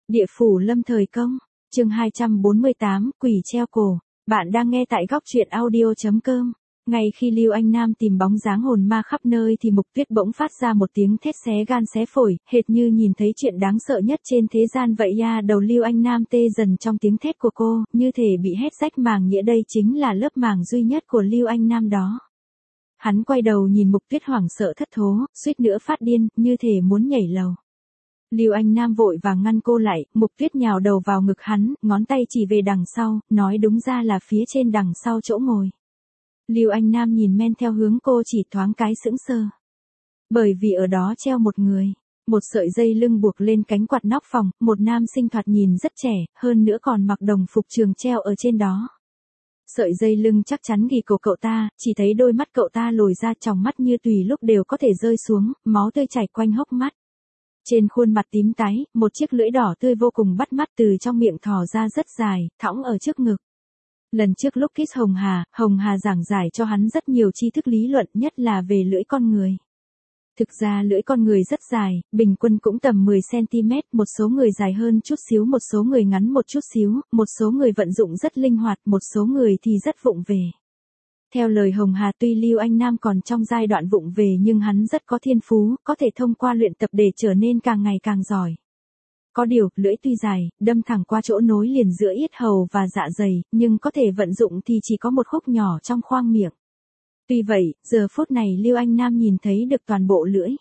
Địa phủ lâm thời công, chương 248, quỷ treo cổ. Bạn đang nghe tại góc truyện audio.com. Ngay khi Lưu Anh Nam tìm bóng dáng hồn ma khắp nơi thì Mục Tuyết bỗng phát ra một tiếng thét xé gan xé phổi, hệt như nhìn thấy chuyện đáng sợ nhất trên thế gian vậy ya. Đầu Lưu Anh Nam tê dần trong tiếng thét của cô, như thể bị hét rách màng nhĩ. Đây chính là lớp màng duy nhất của Lưu Anh Nam đó. Hắn quay đầu nhìn Mục Tuyết hoảng sợ thất thố, suýt nữa phát điên, như thể muốn nhảy lầu. Lưu Anh Nam vội vàng ngăn cô lại, Mục Tuyết nhào đầu vào ngực hắn, ngón tay chỉ về đằng sau, nói đúng ra là phía trên đằng sau chỗ ngồi. Lưu Anh Nam nhìn men theo hướng cô chỉ thoáng cái sững sờ. Bởi vì ở đó treo một người, một sợi dây lưng buộc lên cánh quạt nóc phòng, một nam sinh thoạt nhìn rất trẻ, hơn nữa còn mặc đồng phục trường treo ở trên đó. Sợi dây lưng chắc chắn ghi cổ cậu ta, chỉ thấy đôi mắt cậu ta lồi ra, tròng mắt như tùy lúc đều có thể rơi xuống, máu tươi chảy quanh hốc mắt. Trên khuôn mặt tím tái, một chiếc lưỡi đỏ tươi vô cùng bắt mắt từ trong miệng thò ra rất dài, thõng ở trước ngực. Lần trước lúc kiss Hồng Hà giảng giải cho hắn rất nhiều tri thức lý luận, nhất là về lưỡi con người. Thực ra lưỡi con người rất dài, bình quân cũng tầm 10cm, một số người dài hơn chút xíu, một số người ngắn một chút xíu, một số người vận dụng rất linh hoạt, một số người thì rất vụng về. Theo lời Hồng Hà, tuy Lưu Anh Nam còn trong giai đoạn vụng về nhưng hắn rất có thiên phú, có thể thông qua luyện tập để trở nên càng ngày càng giỏi. Có điều, lưỡi tuy dài, đâm thẳng qua chỗ nối liền giữa yết hầu và dạ dày, nhưng có thể vận dụng thì chỉ có một khúc nhỏ trong khoang miệng. Tuy vậy, giờ phút này Lưu Anh Nam nhìn thấy được toàn bộ lưỡi.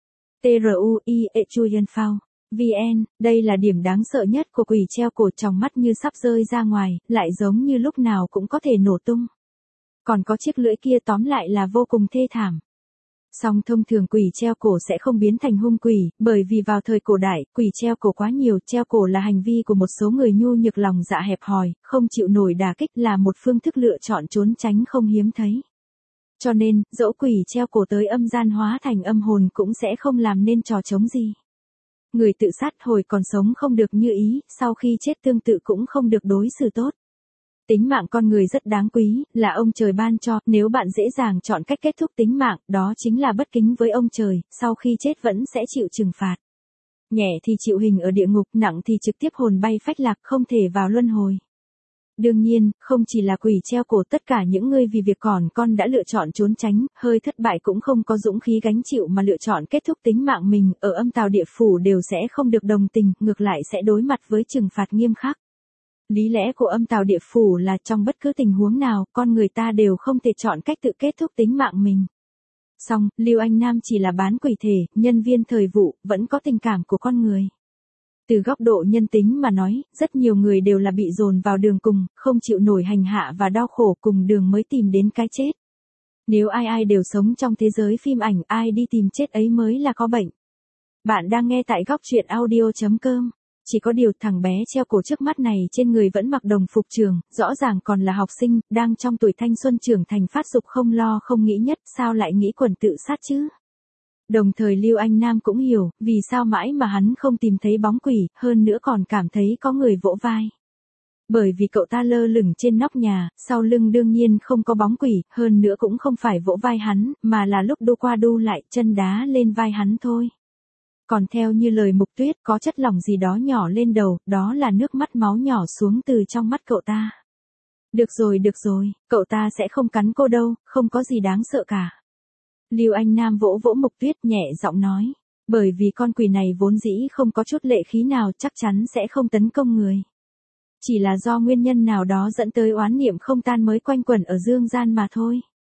VN, đây là điểm đáng sợ nhất của quỷ treo cổ, trong mắt như sắp rơi ra ngoài, lại giống như lúc nào cũng có thể nổ tung. Còn có chiếc lưỡi kia, tóm lại là vô cùng thê thảm. Song thông thường quỷ treo cổ sẽ không biến thành hung quỷ, bởi vì vào thời cổ đại, quỷ treo cổ quá nhiều. Treo cổ là hành vi của một số người nhu nhược, lòng dạ hẹp hòi, không chịu nổi đả kích, là một phương thức lựa chọn trốn tránh không hiếm thấy. Cho nên, dẫu quỷ treo cổ tới âm gian hóa thành âm hồn cũng sẽ không làm nên trò trống gì. Người tự sát hồi còn sống không được như ý, sau khi chết tương tự cũng không được đối xử tốt. Tính mạng con người rất đáng quý, là ông trời ban cho, nếu bạn dễ dàng chọn cách kết thúc tính mạng, đó chính là bất kính với ông trời, sau khi chết vẫn sẽ chịu trừng phạt. Nhẹ thì chịu hình ở địa ngục, nặng thì trực tiếp hồn bay phách lạc, không thể vào luân hồi. Đương nhiên, không chỉ là quỷ treo cổ, tất cả những người vì việc còn con đã lựa chọn trốn tránh, hơi thất bại cũng không có dũng khí gánh chịu mà lựa chọn kết thúc tính mạng mình, ở âm tào địa phủ đều sẽ không được đồng tình, ngược lại sẽ đối mặt với trừng phạt nghiêm khắc. Lý lẽ của âm tào địa phủ là trong bất cứ tình huống nào, con người ta đều không thể chọn cách tự kết thúc tính mạng mình. Song, Lưu Anh Nam chỉ là bán quỷ thể, nhân viên thời vụ, vẫn có tình cảm của con người. Từ góc độ nhân tính mà nói, rất nhiều người đều là bị dồn vào đường cùng, không chịu nổi hành hạ và đau khổ cùng đường mới tìm đến cái chết. Nếu ai đều sống trong thế giới phim ảnh, ai đi tìm chết ấy mới là có bệnh. Bạn đang nghe tại góc truyện audio.com. Chỉ có điều thằng bé treo cổ trước mắt này trên người vẫn mặc đồng phục trường, rõ ràng còn là học sinh, đang trong tuổi thanh xuân trưởng thành phát dục, không lo không nghĩ nhất, sao lại nghĩ quần tự sát chứ? Đồng thời Lưu Anh Nam cũng hiểu, vì sao mãi mà hắn không tìm thấy bóng quỷ, hơn nữa còn cảm thấy có người vỗ vai. Bởi vì cậu ta lơ lửng trên nóc nhà, sau lưng đương nhiên không có bóng quỷ, hơn nữa cũng không phải vỗ vai hắn, mà là lúc đu qua đu lại, chân đá lên vai hắn thôi. Còn theo như lời Mục Tuyết, có chất lỏng gì đó nhỏ lên đầu, đó là nước mắt máu nhỏ xuống từ trong mắt cậu ta. Được rồi, cậu ta sẽ không cắn cô đâu, không có gì đáng sợ cả. Lưu Anh Nam vỗ vỗ Mục Tuyết, nhẹ giọng nói, bởi vì con quỷ này vốn dĩ không có chút lệ khí nào, chắc chắn sẽ không tấn công người. Chỉ là do nguyên nhân nào đó dẫn tới oán niệm không tan mới quanh quẩn ở dương gian mà thôi.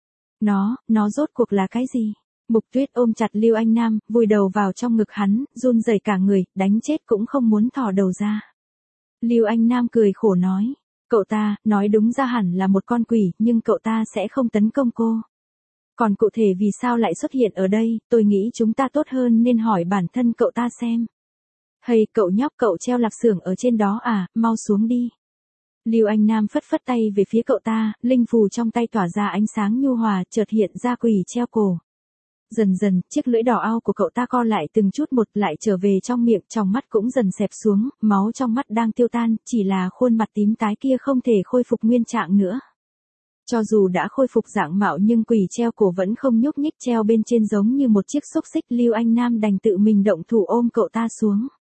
Nó rốt cuộc là cái gì? Mục Tuyết ôm chặt Lưu Anh Nam, vùi đầu vào trong ngực hắn, run rẩy cả người, đánh chết cũng không muốn thò đầu ra. Lưu Anh Nam cười khổ nói, cậu ta, nói đúng ra hẳn là một con quỷ, nhưng cậu ta sẽ không tấn công cô. Còn cụ thể vì sao lại xuất hiện ở đây, tôi nghĩ chúng ta tốt hơn nên hỏi bản thân cậu ta xem. Hay, cậu nhóc, cậu treo lạc xưởng ở trên đó à, mau xuống đi. Lưu Anh Nam phất phất tay về phía cậu ta, linh phù trong tay tỏa ra ánh sáng nhu hòa, chợt hiện ra quỷ treo cổ. Dần dần, chiếc lưỡi đỏ ao của cậu ta co lại từng chút một, lại trở về trong miệng, trong mắt cũng dần xẹp xuống, máu trong mắt đang tiêu tan, chỉ là khuôn mặt tím tái kia không thể khôi phục nguyên trạng nữa. Cho dù đã khôi phục dạng mạo nhưng quỷ treo cổ vẫn không nhúc nhích, treo bên trên giống như một chiếc xúc xích. Lưu Anh Nam đành tự mình động thủ ôm cậu ta xuống.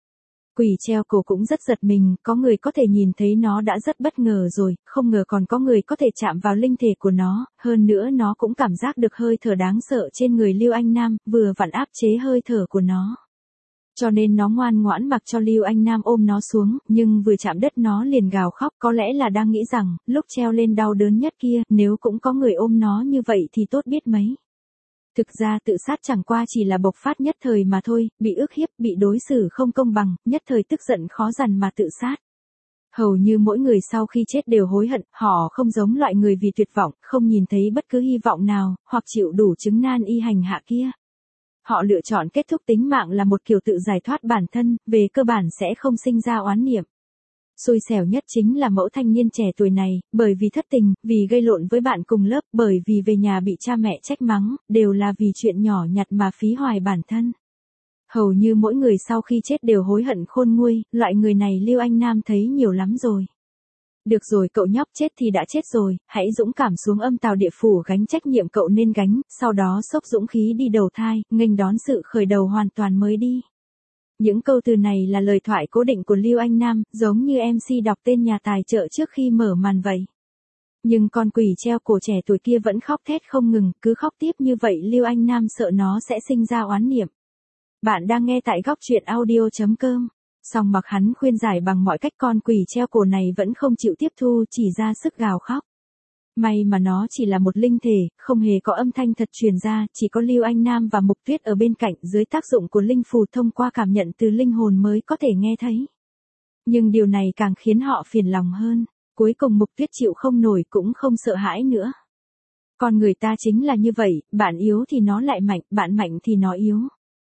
Quỷ treo cổ cũng rất giật mình, có người có thể nhìn thấy nó đã rất bất ngờ rồi, không ngờ còn có người có thể chạm vào linh thể của nó, hơn nữa nó cũng cảm giác được hơi thở đáng sợ trên người Lưu Anh Nam, vừa vặn áp chế hơi thở của nó. Cho nên nó ngoan ngoãn mặc cho Lưu Anh Nam ôm nó xuống, nhưng vừa chạm đất nó liền gào khóc, có lẽ là đang nghĩ rằng, lúc treo lên đau đớn nhất kia, nếu cũng có người ôm nó như vậy thì tốt biết mấy. Thực ra tự sát chẳng qua chỉ là bộc phát nhất thời mà thôi, bị ức hiếp, bị đối xử không công bằng, nhất thời tức giận khó dằn mà tự sát. Hầu như mỗi người sau khi chết đều hối hận, họ không giống loại người vì tuyệt vọng, không nhìn thấy bất cứ hy vọng nào, hoặc chịu đủ chứng nan y hành hạ kia. Họ lựa chọn kết thúc tính mạng là một kiểu tự giải thoát bản thân, về cơ bản sẽ không sinh ra oán niệm. Xui xẻo nhất chính là mẫu thanh niên trẻ tuổi này, bởi vì thất tình, vì gây lộn với bạn cùng lớp, bởi vì về nhà bị cha mẹ trách mắng, đều là vì chuyện nhỏ nhặt mà phí hoài bản thân. Hầu như mỗi người sau khi chết đều hối hận khôn nguôi, loại người này Lưu Anh Nam thấy nhiều lắm rồi. Được rồi, cậu nhóc chết thì đã chết rồi, hãy dũng cảm xuống âm tào địa phủ gánh trách nhiệm cậu nên gánh, sau đó xốc dũng khí đi đầu thai, nghênh đón sự khởi đầu hoàn toàn mới đi. Những câu từ này là lời thoại cố định của Lưu Anh Nam, giống như MC đọc tên nhà tài trợ trước khi mở màn vậy. Nhưng con quỷ treo cổ trẻ tuổi kia vẫn khóc thét không ngừng, cứ khóc tiếp như vậy Lưu Anh Nam sợ nó sẽ sinh ra oán niệm. Bạn đang nghe tại góc truyện audio.com. Song mặc hắn khuyên giải bằng mọi cách con quỷ treo cổ này vẫn không chịu tiếp thu, chỉ ra sức gào khóc. May mà nó chỉ là một linh thể, không hề có âm thanh thật truyền ra, chỉ có Lưu Anh Nam và Mục Tuyết ở bên cạnh dưới tác dụng của linh phù thông qua cảm nhận từ linh hồn mới có thể nghe thấy. Nhưng điều này càng khiến họ phiền lòng hơn, cuối cùng Mục Tuyết chịu không nổi cũng không sợ hãi nữa. Con người ta chính là như vậy, bạn yếu thì nó lại mạnh, bạn mạnh thì nó yếu.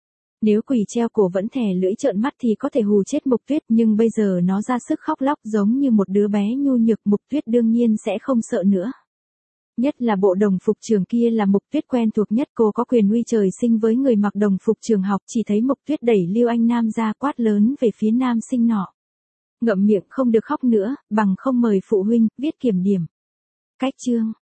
Nếu quỷ treo cổ vẫn thè lưỡi trợn mắt thì có thể hù chết Mục Tuyết, nhưng bây giờ nó ra sức khóc lóc giống như một đứa bé nhu nhược, Mục Tuyết đương nhiên sẽ không sợ nữa. Nhất là bộ đồng phục trường kia là Mục Tuyết quen thuộc nhất, cô có quyền uy trời sinh với người mặc đồng phục trường học, chỉ thấy Mục Tuyết đẩy Lưu Anh Nam ra quát lớn về phía nam sinh nọ. Ngậm miệng không được khóc nữa, bằng không mời phụ huynh, viết kiểm điểm. Cách chương